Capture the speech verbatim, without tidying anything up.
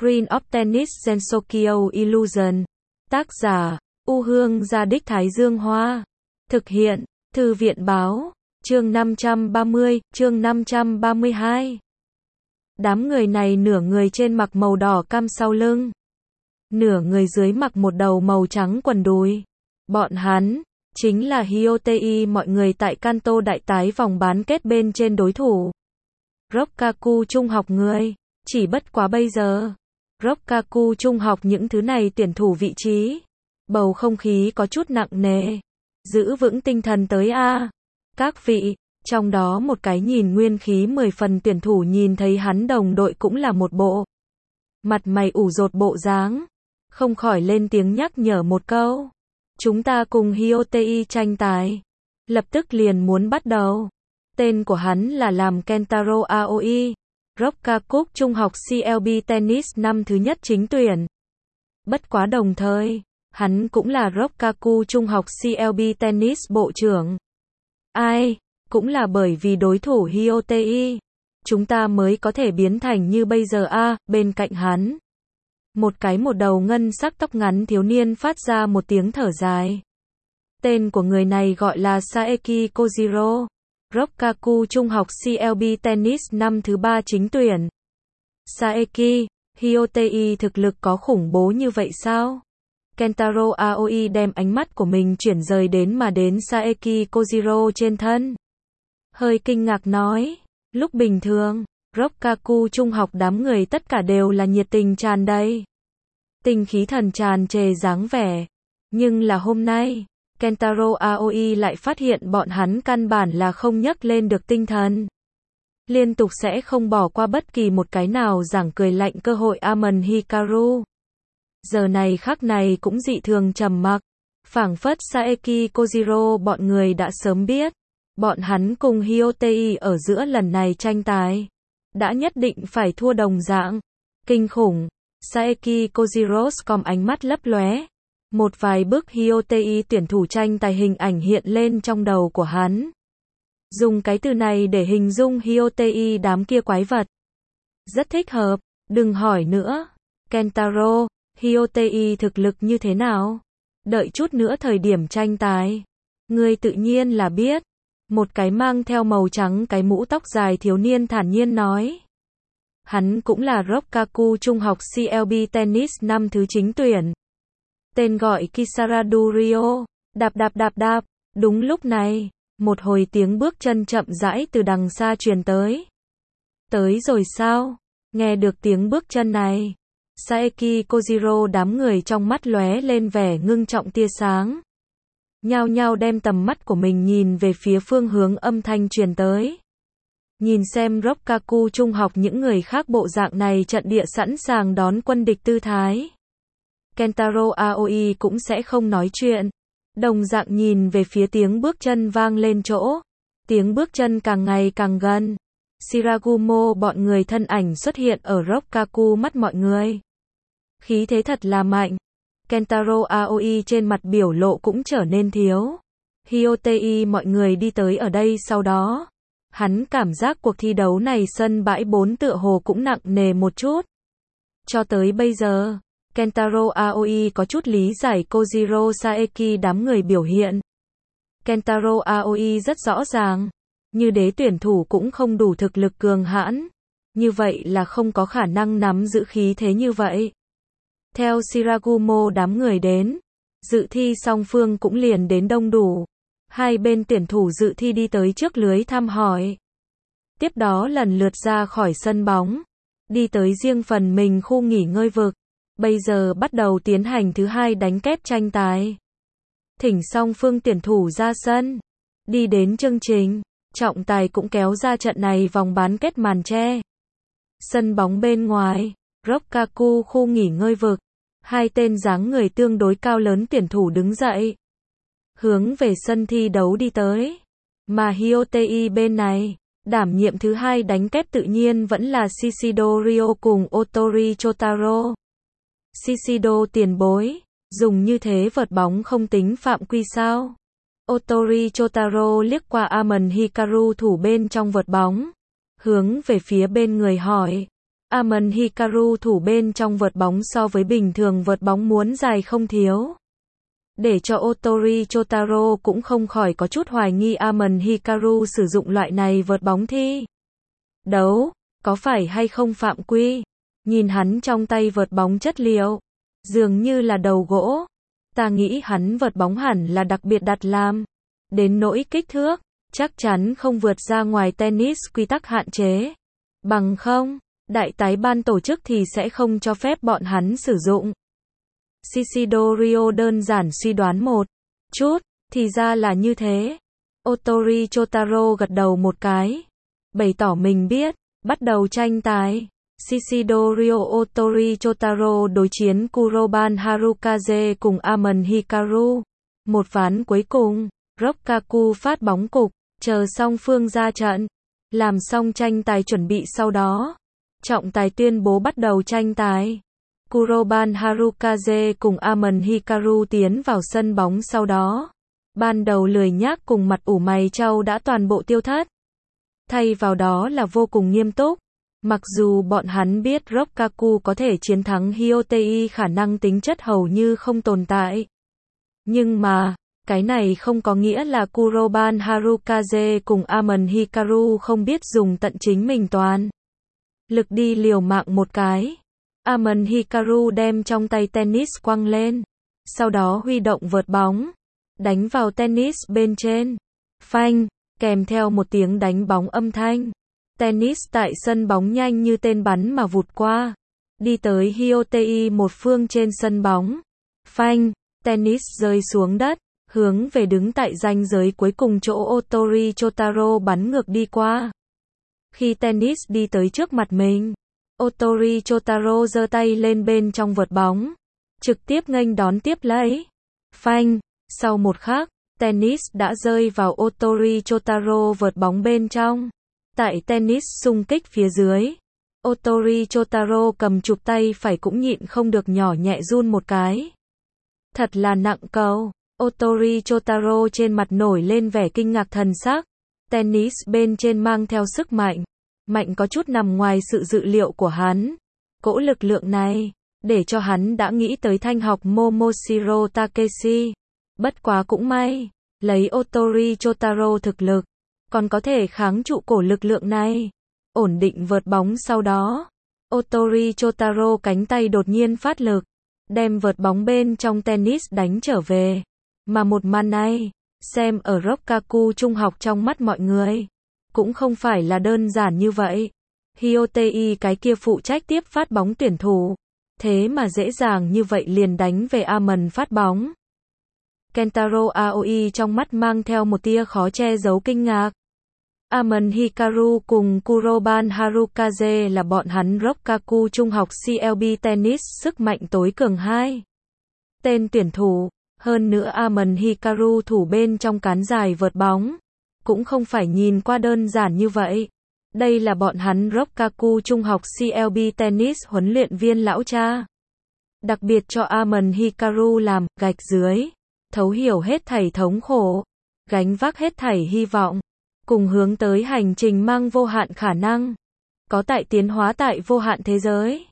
Green of Tennis Sensokyo Illusion. Tác giả, U Hương Gia Đích Thái Dương Hoa. Thực hiện, Thư viện Báo. Chương năm trăm ba mươi, chương năm trăm ba mươi hai. Đám người này nửa người trên mặc màu đỏ cam sau lưng, nửa người dưới mặc một đầu màu trắng quần đùi. Bọn hắn chính là Hyotei, mọi người tại Kanto đại tái vòng bán kết bên trên đối thủ Rokkaku Trung học người. Chỉ bất quá bây giờ, Rokkaku Trung học những thứ này tuyển thủ vị trí, bầu không khí có chút nặng nề. Giữ vững tinh thần tới a, các vị. Trong đó một cái nhìn nguyên khí mười phần tuyển thủ nhìn thấy hắn đồng đội cũng là một bộ mặt mày ủ rột bộ dáng, không khỏi lên tiếng nhắc nhở một câu. Chúng ta cùng Hyotei tranh tài, lập tức liền muốn bắt đầu. Tên của hắn là làm Kentaro Aoi, Rokkaku Trung học xê lờ bê Tennis năm thứ nhất chính tuyển. Bất quá đồng thời, hắn cũng là Rokkaku Trung học xê lờ bê Tennis bộ trưởng. Ai? Cũng là bởi vì đối thủ Hyotei, chúng ta mới có thể biến thành như bây giờ a. À, bên cạnh hắn, một cái một đầu ngân sắc tóc ngắn thiếu niên phát ra một tiếng thở dài. Tên của người này gọi là Saeki Kojiro, Rokkaku Trung học xê lờ bê Tennis năm thứ ba chính tuyển. Saeki, Hyotei thực lực có khủng bố như vậy sao? Kentaro Aoi đem ánh mắt của mình chuyển rời đến mà đến Saeki Kojiro trên thân. Hơi kinh ngạc nói, lúc bình thường, Rokkaku Trung học đám người tất cả đều là nhiệt tình tràn đầy, tinh khí thần tràn trề dáng vẻ. Nhưng là hôm nay, Kentaro Aoi lại phát hiện bọn hắn căn bản là không nhấc lên được tinh thần. Liên tục sẽ không bỏ qua bất kỳ một cái nào giảng cười lạnh cơ hội. Amon Hikaru giờ này khắc này cũng dị thường trầm mặc, phảng phất Saeki Kojiro bọn người đã sớm biết, bọn hắn cùng Hyotei ở giữa lần này tranh tài, đã nhất định phải thua đồng dạng. Kinh khủng, Saeki Kojiro còng ánh mắt lấp lóe. Một vài bức Hyotei tuyển thủ tranh tài hình ảnh hiện lên trong đầu của hắn. Dùng cái từ này để hình dung Hyotei đám kia quái vật, rất thích hợp. Đừng hỏi nữa, Kentaro, Hyotei thực lực như thế nào? Đợi chút nữa thời điểm tranh tài, ngươi tự nhiên là biết. Một cái mang theo màu trắng cái mũ tóc dài thiếu niên thản nhiên nói. Hắn cũng là Rokkaku Trung học xê lờ bê Tennis năm thứ chính tuyển. Tên gọi Kisaradu Ryo. Đạp đạp đạp đạp. Đúng lúc này, một hồi tiếng bước chân chậm rãi từ đằng xa truyền tới. Tới rồi sao? Nghe được tiếng bước chân này, Saeki Kojiro đám người trong mắt lóe lên vẻ ngưng trọng tia sáng. Nhao nhao đem tầm mắt của mình nhìn về phía phương hướng âm thanh truyền tới. Nhìn xem Rokkaku Trung học những người khác bộ dạng này trận địa sẵn sàng đón quân địch tư thái. Kentaro Aoi cũng sẽ không nói chuyện. Đồng dạng nhìn về phía tiếng bước chân vang lên chỗ. Tiếng bước chân càng ngày càng gần. Shiragumo bọn người thân ảnh xuất hiện ở Rokkaku mắt mọi người. Khí thế thật là mạnh. Kentaro Aoi trên mặt biểu lộ cũng trở nên thiếu. Hyotei mọi người đi tới ở đây sau đó, hắn cảm giác cuộc thi đấu này sân bãi bốn tựa hồ cũng nặng nề một chút. Cho tới bây giờ, Kentaro Aoi có chút lý giải Kojiro Saeki đám người biểu hiện. Kentaro Aoi rất rõ ràng, như đế tuyển thủ cũng không đủ thực lực cường hãn, như vậy là không có khả năng nắm giữ khí thế như vậy. Theo Shiragumo đám người đến, dự thi song phương cũng liền đến đông đủ. Hai bên tuyển thủ dự thi đi tới trước lưới thăm hỏi. Tiếp đó lần lượt ra khỏi sân bóng, đi tới riêng phần mình khu nghỉ ngơi vực. Bây giờ bắt đầu tiến hành thứ hai đánh kép tranh tài. Thỉnh song phương tuyển thủ ra sân. Đi đến chương trình, trọng tài cũng kéo ra trận này vòng bán kết màn che. Sân bóng bên ngoài, Rokkaku khu nghỉ ngơi vực, hai tên dáng người tương đối cao lớn tuyển thủ đứng dậy, hướng về sân thi đấu đi tới. Mà Hyotei bên này, đảm nhiệm thứ hai đánh kép tự nhiên vẫn là Shishido Ryo cùng Otori Chotaro. Shishido tiền bối, dùng như thế vợt bóng không tính phạm quy sao? Otori Chotaro liếc qua Amon Hikaru thủ bên trong vợt bóng, hướng về phía bên người hỏi. Amon Hikaru thủ bên trong vợt bóng so với bình thường vợt bóng muốn dài không thiếu. Để cho Otori Chotaro cũng không khỏi có chút hoài nghi Amon Hikaru sử dụng loại này vợt bóng thi đấu, có phải hay không phạm quy. Nhìn hắn trong tay vợt bóng chất liệu, dường như là đầu gỗ. Ta nghĩ hắn vợt bóng hẳn là đặc biệt đặt làm. Đến nỗi kích thước, chắc chắn không vượt ra ngoài tennis quy tắc hạn chế. Bằng không, đại tái ban tổ chức thì sẽ không cho phép bọn hắn sử dụng. Shishido Ryo đơn giản suy đoán một chút, thì ra là như thế. Otori Chotaro gật đầu một cái, bày tỏ mình biết, bắt đầu tranh tài. Shishido Ryo Otori Chotaro đối chiến Kuroban Harukaze cùng Amon Hikaru. Một ván cuối cùng, Rokkaku phát bóng cục, chờ song phương ra trận, làm xong tranh tài chuẩn bị sau đó. Trọng tài tuyên bố bắt đầu tranh tài. Kuroban Harukaze cùng Amon Hikaru tiến vào sân bóng sau đó. Ban đầu lười nhác cùng mặt ủ mày trao đã toàn bộ tiêu thất. Thay vào đó là vô cùng nghiêm túc. Mặc dù bọn hắn biết Rokkaku có thể chiến thắng Hyotei khả năng tính chất hầu như không tồn tại. Nhưng mà, cái này không có nghĩa là Kuroban Harukaze cùng Amon Hikaru không biết dùng tận chính mình toàn lực đi liều mạng một cái. Amon Hikaru đem trong tay tennis quăng lên, sau đó huy động vợt bóng, đánh vào tennis bên trên. Phanh, kèm theo một tiếng đánh bóng âm thanh. Tennis tại sân bóng nhanh như tên bắn mà vụt qua, đi tới Hyotei một phương trên sân bóng. Phanh, tennis rơi xuống đất, hướng về đứng tại ranh giới cuối cùng chỗ Otori Chotaro bắn ngược đi qua. Khi tennis đi tới trước mặt mình, Otori Chotaro giơ tay lên bên trong vợt bóng, trực tiếp nghênh đón tiếp lấy. Phanh, sau một khắc, tennis đã rơi vào Otori Chotaro vợt bóng bên trong. Tại tennis xung kích phía dưới, Otori Chotaro cầm chụp tay phải cũng nhịn không được nhỏ nhẹ run một cái. Thật là nặng cầu. Otori Chotaro trên mặt nổi lên vẻ kinh ngạc thần sắc. Tennis bên trên mang theo sức mạnh. Mạnh có chút nằm ngoài sự dự liệu của hắn. Cỗ lực lượng này, để cho hắn đã nghĩ tới thanh học Momoshiro Takeshi. Bất quá cũng may, lấy Otori Chotaro thực lực, còn có thể kháng trụ cổ lực lượng này. Ổn định vợt bóng sau đó, Otori Chotaro cánh tay đột nhiên phát lực, đem vợt bóng bên trong tennis đánh trở về. Mà một màn này, xem ở Rokkaku trung học trong mắt mọi người, cũng không phải là đơn giản như vậy. Hyotei cái kia phụ trách tiếp phát bóng tuyển thủ, thế mà dễ dàng như vậy liền đánh về Amon phát bóng. Kentaro Aoi trong mắt mang theo một tia khó che giấu kinh ngạc. Amon Hikaru cùng Kuroban Harukaze là bọn hắn Rokkaku trung học xê lờ bê tennis sức mạnh tối cường hai. Tên tuyển thủ, hơn nữa Amon Hikaru thủ bên trong cán dài vợt bóng, cũng không phải nhìn qua đơn giản như vậy. Đây là bọn hắn Rokkaku trung học xê lờ bê tennis huấn luyện viên lão cha. Đặc biệt cho Amon Hikaru làm gạch dưới, thấu hiểu hết thảy thống khổ, gánh vác hết thảy hy vọng, cùng hướng tới hành trình mang vô hạn khả năng, có tại tiến hóa tại vô hạn thế giới.